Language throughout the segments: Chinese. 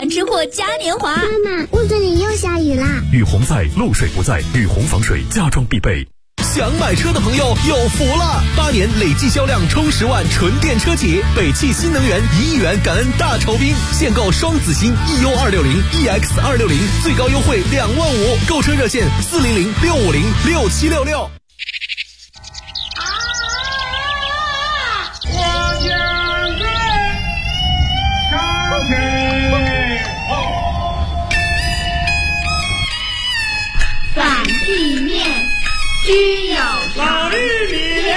环吃货嘉年华。 妈妈，屋子里又下雨啦！ 雨洪在，漏水不在，雨洪防水家装必备。 想买车的朋友有福了！8年累计销量冲10万纯电车企，北汽新能源1亿元感恩大酬宾，现购双子星 EU260、EX260，最高优惠25000，购车热线400-650-6766。 反地面居有老玉米莲，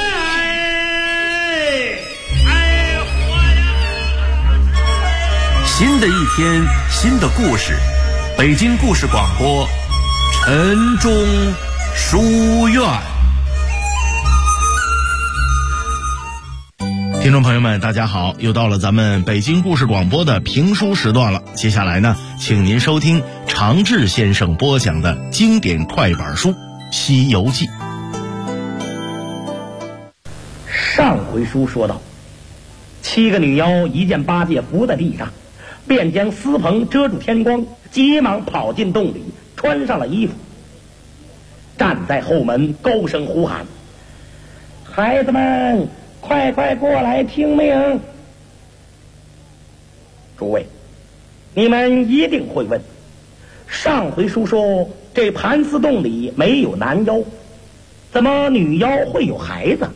新的一天，新的故事，北京故事广播，晨钟书院。 听众朋友们大家好，又到了咱们北京故事广播的评书时段了。接下来呢，请您收听常志先生播讲的经典快板书《西游记》。 上回书说到，7个女妖一见八戒伏在地上，便将丝棚遮住天光，急忙跑进洞里，穿上了衣服，站在后门高声呼喊：孩子们，快快过来听命！诸位，你们一定会问，上回书说这盘丝洞里没有男妖，怎么女妖会有孩子？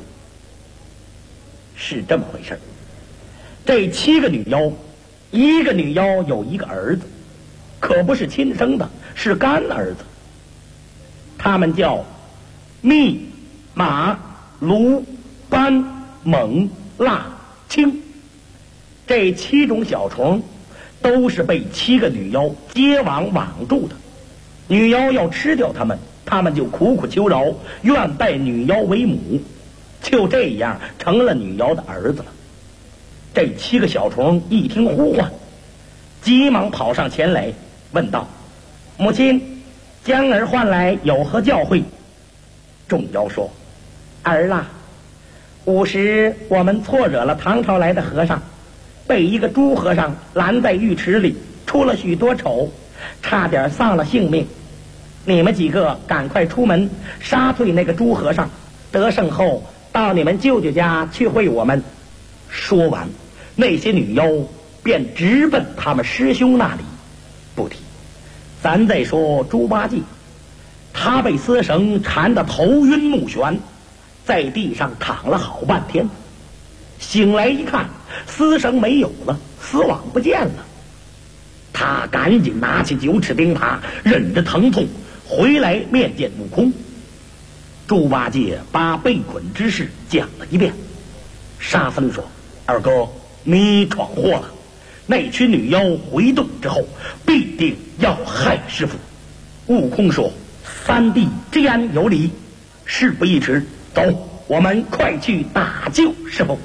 是这么回事，这7个女妖，一个女妖有一个儿子，可不是亲生的，是干儿子。他们叫密、马、卢、斑、猛、辣、青，这7种小虫都是被7个女妖结网网住的。女妖要吃掉它们，他们就苦苦求饶，愿拜女妖为母，就这样成了女妖的儿子了。这7个小虫一听呼唤，急忙跑上前来，问道：母亲，将儿唤来有何教诲？众妖说：儿啊，午时我们错惹了唐朝来的和尚，被一个猪和尚拦在浴池里，出了许多丑，差点丧了性命。你们几个赶快出门杀退那个猪和尚，得胜后到你们舅舅家去会我们。说完，那些女妖便直奔他们师兄那里。不提，咱再说猪八戒，他被丝绳缠得头晕目眩，在地上躺了好半天，醒来一看，丝绳没有了，丝网不见了。他赶紧拿起9齿钉耙，忍着疼痛回来面见悟空。猪八戒把被捆之事讲了一遍。沙僧说：二哥，你闯祸了，那群女妖回洞之后必定要害师傅。悟空说：三弟之言有理，事不宜迟，走，我们快去打救师傅。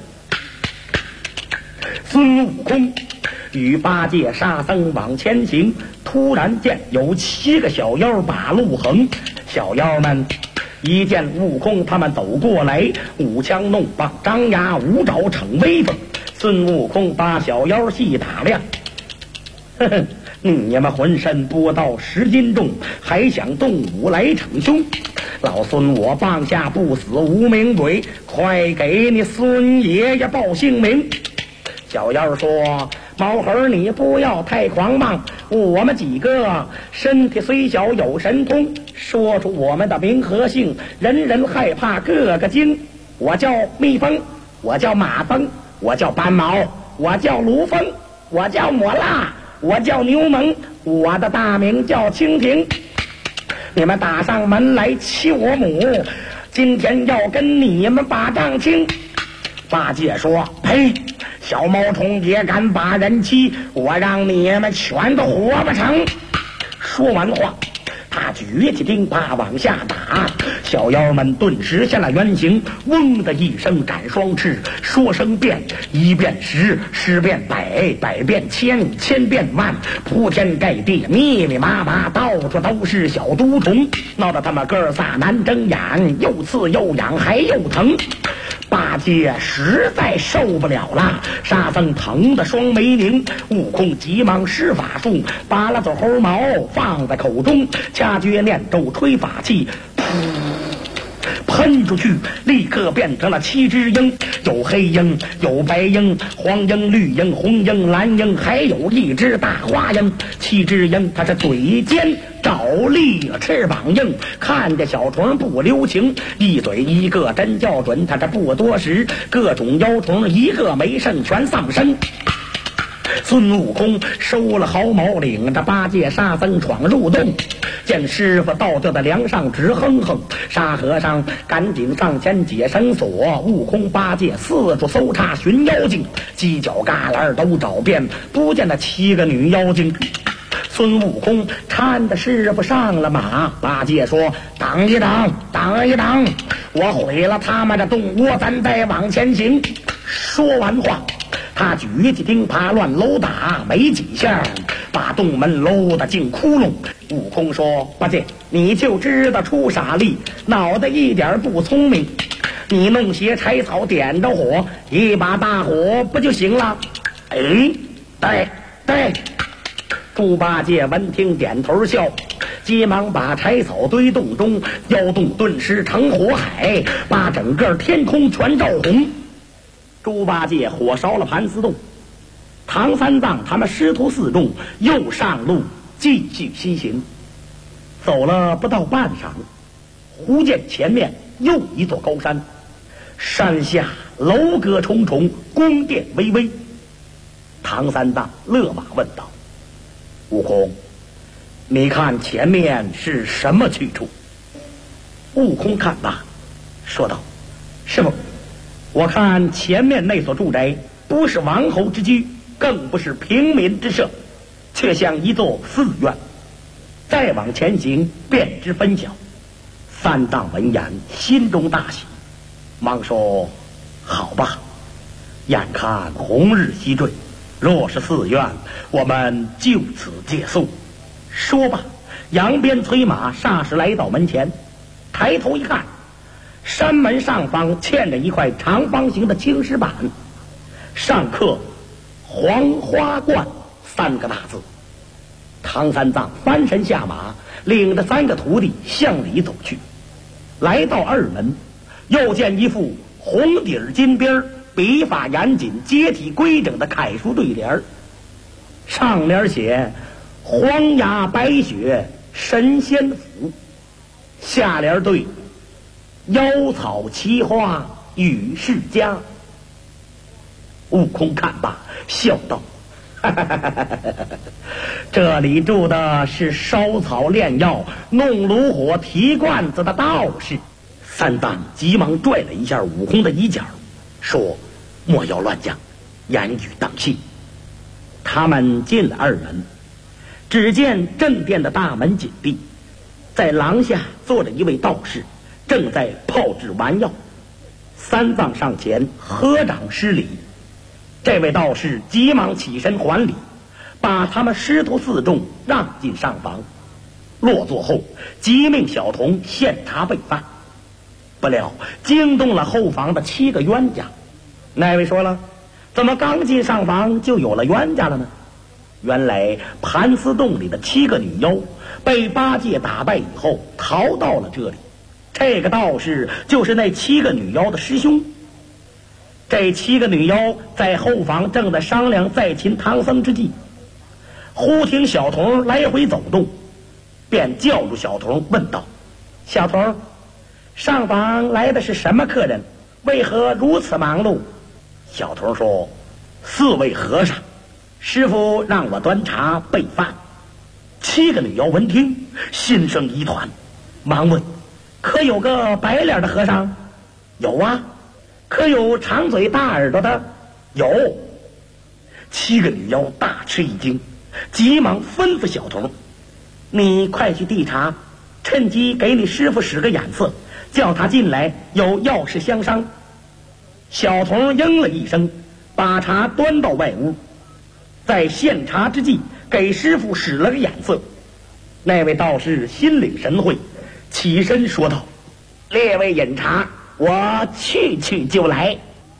孙悟空与八戒、沙僧往前行，突然见有7个小妖把路横。小妖们一见悟空他们走过来，舞枪弄棒，张牙舞爪，逞威风。孙悟空把小妖细打量，呵呵，你们浑身不到10斤重，还想动武来逞凶？老孙我棒下不死无名鬼，快给你孙爷爷报姓名！小妖说：毛猴，你不要太狂妄，我们几个身体虽小有神通，说出我们的名和姓，人人害怕，个个惊。我叫蜜蜂，我叫马蜂，我叫斑毛，我叫卢蜂，我叫抹蜡，我叫牛虻，我的大名叫蜻蜓。你们打上门来欺我母，今天要跟你们把账清。八戒说：呸，小毛虫也敢把人欺，我让你们全都活不成。说完话，他举起钉耙往下打，小妖们顿时现了原形，嗡的一声展双翅，说声变，1变10，10变100，100变1000，1000变万，铺天盖地，密密麻麻，到处都是小毒虫，闹得他们哥仨难睁眼，又刺又痒还又疼。八戒实在受不了了，沙僧疼得双眉凝，悟空急忙施法术，拔了撮猴毛放在口中，掐诀念咒吹法器，喷出去，立刻变成了7只鹰，有黑鹰，有白鹰，黄鹰、绿鹰、红鹰、蓝鹰，还有一只大花鹰。7只鹰，它是嘴尖爪利，翅膀硬，看着小虫不留情，一嘴一个真叫准。它这不多时，各种妖虫一个没剩，全丧生。孙悟空收了毫毛，领着八戒沙僧闯入洞，见师傅倒吊在梁上直哼哼。沙和尚赶紧上前解绳索，悟空八戒四处搜查寻妖精，犄角旮旯都找遍，不见那7个女妖精。孙悟空搀着师傅上了马，八戒说：“等一等，等一等，我毁了他们的洞窝，咱再往前行。”说完话，他举起钉耙乱搂打，没几下把洞门搂得进窟窿。悟空说：“八戒，你就知道出傻力，脑袋一点不聪明。你弄些柴草点着火，一把大火不就行了？”哎，对。猪八戒闻听点头笑，急忙把柴草堆洞中，妖洞顿时成火海，把整个天空全照红。猪八戒火烧了盘丝洞，唐三藏他们师徒4众又上路继续西行。走了不到半晌，忽见前面又一座高山，山下楼阁重重，宫殿巍巍。唐三藏勒马问道：“悟空，你看前面是什么去处？”悟空看罢，说道：“师傅，我看前面那所住宅不是王侯之居，更不是平民之舍，却像一座寺院。再往前行，便知分晓。”三藏闻言，心中大喜，忙说：“好吧，眼看红日西坠，若是寺院，我们就此借宿。”说罢，扬鞭催马，霎时来到门前，抬头一看，山门上方嵌着一块长方形的青石板，上刻“黄花观”3个大字。唐三藏翻身下马，领着3个徒弟向里走去。来到二门，又见一副红底金边、笔法严谨、结体规整的楷书对联，上联写“荒崖白雪神仙府”，下联对“妖草奇花与世家”。悟空看罢，笑道：“这里住的是烧草炼药、弄炉火、提罐子的道士。”三藏急忙拽了一下悟空的衣角，说：“莫要乱讲，言语当心。”他们进了二门，只见正殿的大门紧闭，在廊下坐着一位道士，正在炮制丸药。三藏上前合掌施礼，这位道士急忙起身还礼，把他们师徒4众让进上房。落座后，即命小童献茶备饭。不料惊动了后房的7个冤家。那位说了：“怎么刚进上房就有了冤家了呢？”原来盘丝洞里的7个女妖被八戒打败以后逃到了这里，这个道士就是那7个女妖的师兄。这7个女妖在后房正在商量再擒唐僧之计，忽听小童来回走动，便叫住小童问道：“小童，上房来的是什么客人？为何如此忙碌？”小童说：“4位和尚，师傅让我端茶备饭。”7个女妖闻听，心生疑团，忙问：“可有个白脸的和尚？”“有啊。”“可有长嘴大耳朵的？”“有。”7个女妖大吃一惊，急忙吩咐小童：“你快去递茶，趁机给你师傅使个眼色，叫他进来，有要事相商。”小童应了一声，把茶端到外屋，在献茶之际给师傅使了个眼色。那位道士心领神会，起身说道：“列位饮茶，我去就来。”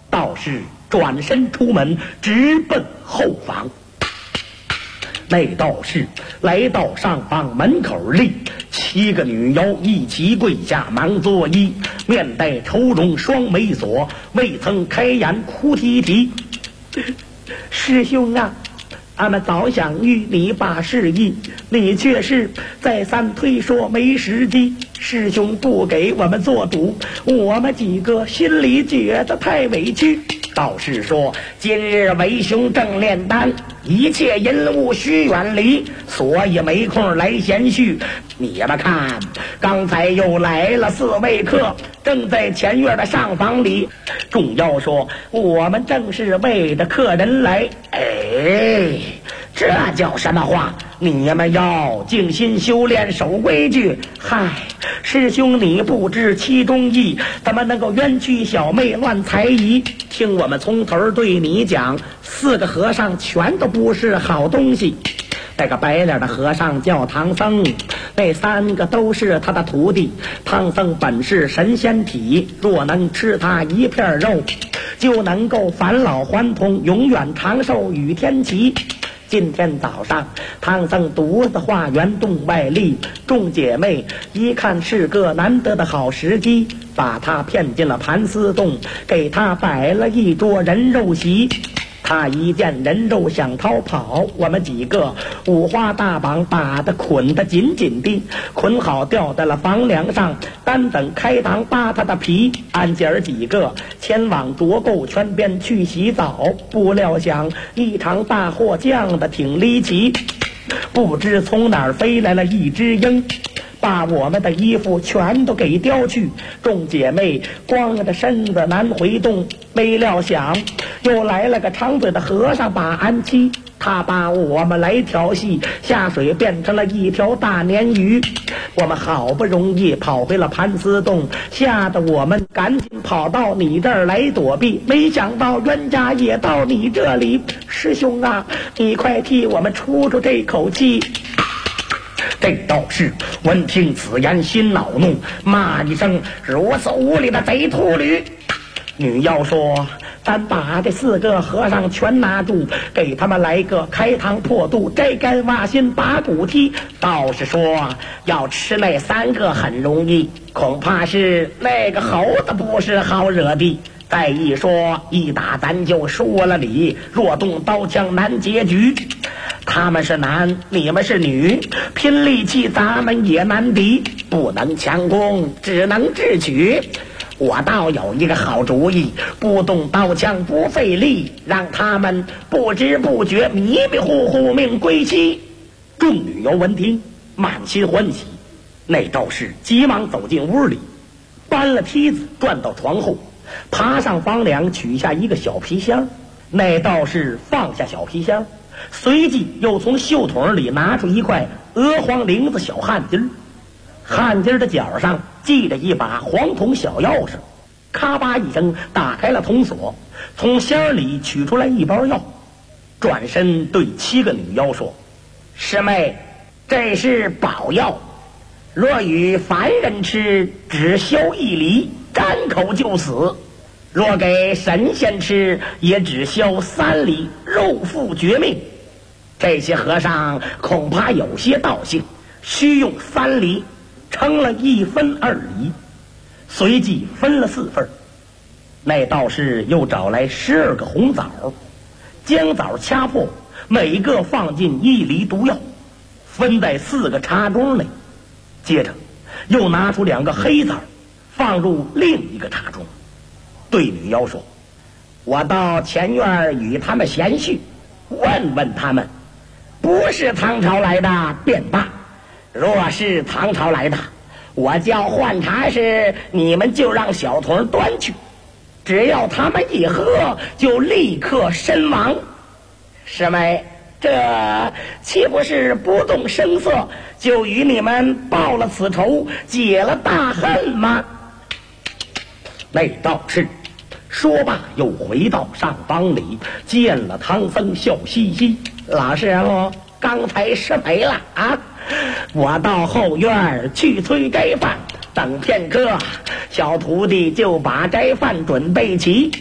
道士转身出门，直奔后房。那道士来到上房门口立，7个女妖一齐跪下，忙作揖，面带愁容，双眉锁，未曾开言，哭啼啼。师兄啊，俺们早想与你把示意，你却是再三推说没时机。师兄不给我们做主，我们几个心里觉得太委屈。道士说：今日为兄正炼丹，一切淫物须远离，所以没空来闲叙。你们看，刚才又来了4位客，正在前院的上房里。众妖说：我们正是为着客人来。哎，这叫什么话？你们要静心修炼，守规矩。嗨，师兄你不知其中意，怎么能够冤屈小妹乱猜疑？听我们从头对你讲，4个和尚全都不是好东西。那个白脸的和尚叫唐僧，那3个都是他的徒弟。唐僧本是神仙体，若能吃他一片肉，就能够返老还童，永远长寿与天齐。今天早上，唐僧独自化缘洞外立，众姐妹一看是个难得的好时机，把他骗进了盘丝洞，给他摆了一桌人肉席。他一见人肉想逃跑，我们几个五花大绑，把他捆得紧紧的，捆好吊在了房梁上，单等开膛扒他的皮。俺姐儿几个前往卓购泉边去洗澡，不料想一场大祸降得挺离奇，不知从哪儿飞来了一只鹰，把我们的衣服全都给叼去。众姐妹光着身子难回洞，没料想又来了个长嘴的和尚把俺欺。他把我们来调戏，下水变成了一条大鲶鱼。我们好不容易跑回了盘丝洞，吓得我们赶紧跑到你这儿来躲避，没想到冤家也到你这里。师兄啊，你快替我们出出这口气。这道士闻听此言，心恼怒，骂一声：如此无礼的贼秃驴！女妖说：咱把这4个和尚全拿住，给他们来个开膛破肚，摘肝挖心，拔骨踢。道士说：要吃那3个很容易，恐怕是那个猴子不是好惹的。再一说，一打咱就输了理，若动刀枪难结局。他们是男，你们是女，拼力气咱们也难敌，不能强攻，只能智取。我倒有一个好主意，不动刀枪不费力，让他们不知不觉迷迷糊糊命归西。众女妖闻听，满心欢喜。那道士急忙走进屋里，搬了梯子转到床后，爬上房梁，取下一个小皮箱。那道士放下小皮箱，随即又从袖筒里拿出一块鹅黄绫子小汗巾，汗巾的角上系着一把黄铜小钥匙，咔吧一声打开了铜锁，从箱里取出来一包药，转身对7个女妖说：师妹，这是宝药，若与凡人吃，只消1厘，沾口就死；若给神仙吃，也只消3厘，肉腹绝命。这些和尚恐怕有些道性，需用3厘，称了1分2厘，随即分了4份。那道士又找来12个红枣，将枣掐破，每个放进1厘毒药，分在4个茶盅内。接着又拿出2个黑枣，放入另一个茶盅，对女妖说：我到前院与他们闲叙，问问他们，不是唐朝来的便罢，若是唐朝来的，我叫换茶时，你们就让小童端去，只要他们一喝，就立刻身亡。师妹，这岂不是不动声色就与你们报了此仇，解了大恨吗？那道士说罢，又回到上房里，见了唐僧，笑嘻嘻：老师傅，刚才失陪了啊！我到后院去催斋饭，等片刻，小徒弟就把斋饭准备齐。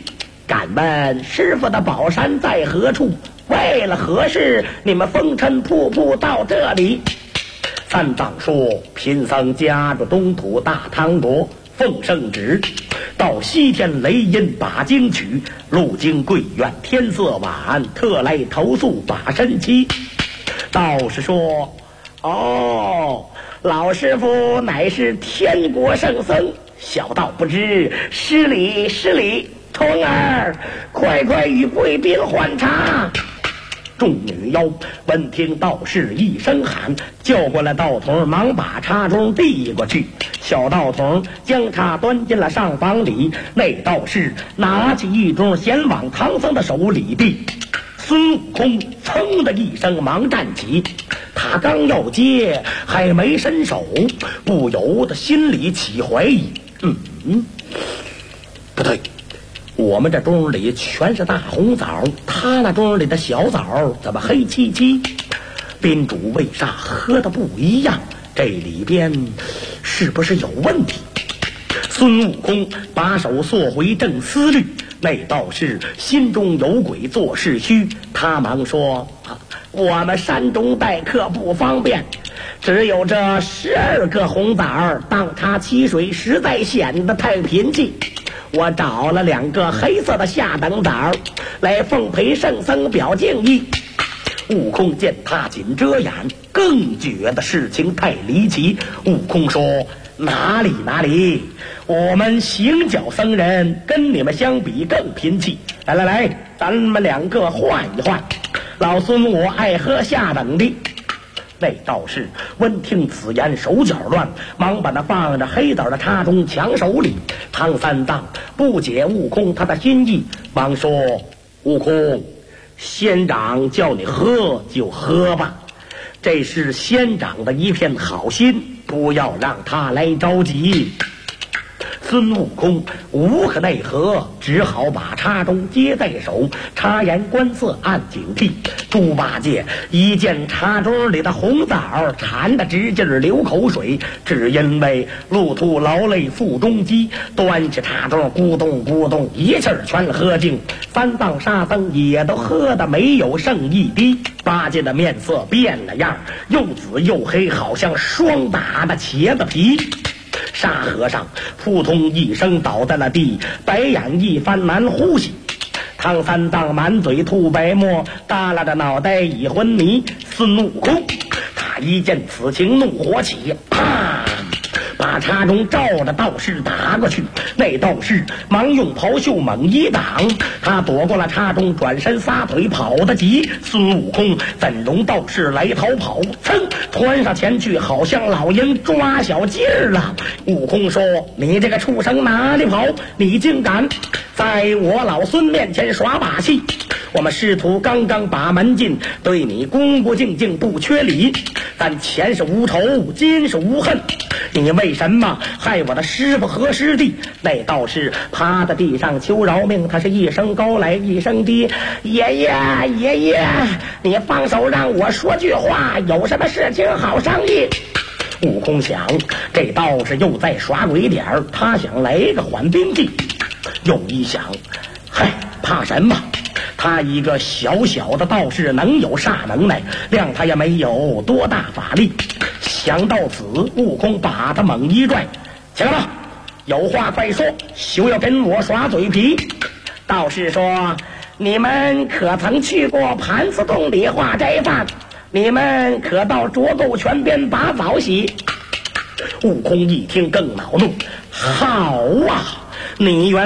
敢问师傅的宝山在何处？为了何事你们风尘仆仆到这里？三藏说：贫僧家住东土大唐国，奉圣旨到西天雷音把经取，路经贵院天色晚，特来投宿把身期。道士说：哦，老师傅乃是天国圣僧，小道不知，失礼失礼。童儿，快快与贵宾换茶。众女妖闻听道士一声喊，叫过来道童，忙把茶盅递过去。小道童将茶端进了上房里，那道士拿起一盅，先往唐僧的手里递。孙悟空噌的一声忙站起，他刚要接，还没伸手，不由得心里起怀疑。不对，我们这盅里全是大红枣，他那盅里的小枣怎么黑漆漆？宾主为啥喝的不一样？这里边是不是有问题？孙悟空把手缩回，正思虑，那道士心中有鬼，做事虚。他忙说：我们山中待客不方便，只有这12个红枣，当茶沏水实在显得太贫气。我找了2个黑色的下等枣来奉陪圣僧表敬意。悟空见他紧遮眼，更觉得事情太离奇。悟空说：哪里，我们行脚僧人跟你们相比更贫气。来，咱们2个换一换。老孙我爱喝下等的。那道士闻听此言，手脚乱，忙把那放着黑枣的茶盅抢手里。唐三藏不解悟空他的心意，忙说：悟空，仙长叫你喝就喝吧，这是仙长的一片好心，不要让他来着急。孙悟空无可奈何，只好把茶盅接在手，察言观色，按警惕。猪八戒一见茶盅里的红枣，馋得直劲流口水，只因为路途劳累腹中饥，端起茶盅咕咚咕咚一气儿全喝尽。三藏沙僧也都喝得没有剩一滴。八戒的面色变了样，又紫又黑，好像霜打的茄子皮。沙和尚扑通一声倒在了地，白眼一翻，难呼吸。唐三藏满嘴吐白沫，耷拉着脑袋已昏迷。孙悟空他一见此情，怒火起，把茶盅照着道士打过去。那道士忙用袍袖猛一挡，他躲过了茶盅，转身撒腿跑得急。孙悟空怎容道士来逃跑，窜上前去，好像老鹰抓小鸡儿了。悟空说：你这个畜生哪里跑？你竟敢在我老孙面前耍把戏！我们师徒刚刚把门进，对你恭恭敬敬不缺礼，但前是无仇，今是无恨，你为什么害我的师傅和师弟？那道士趴在地上求饶命，他是一声高来一声低：爷爷，你放手让我说句话，有什么事情好商议？悟空想，这道士又在耍鬼点儿，他想来个缓兵计。又一想，嗨，怕什么？他一个小小的道士能有啥能耐？谅他也没有多大法力。想到此，悟空把他猛一拽：起来吧，有话快说，休要跟我耍嘴皮。道士说：你们可曾去过盘丝洞里化斋饭？你们可到卓沟泉边把澡洗？悟空一听更恼怒：好啊，你原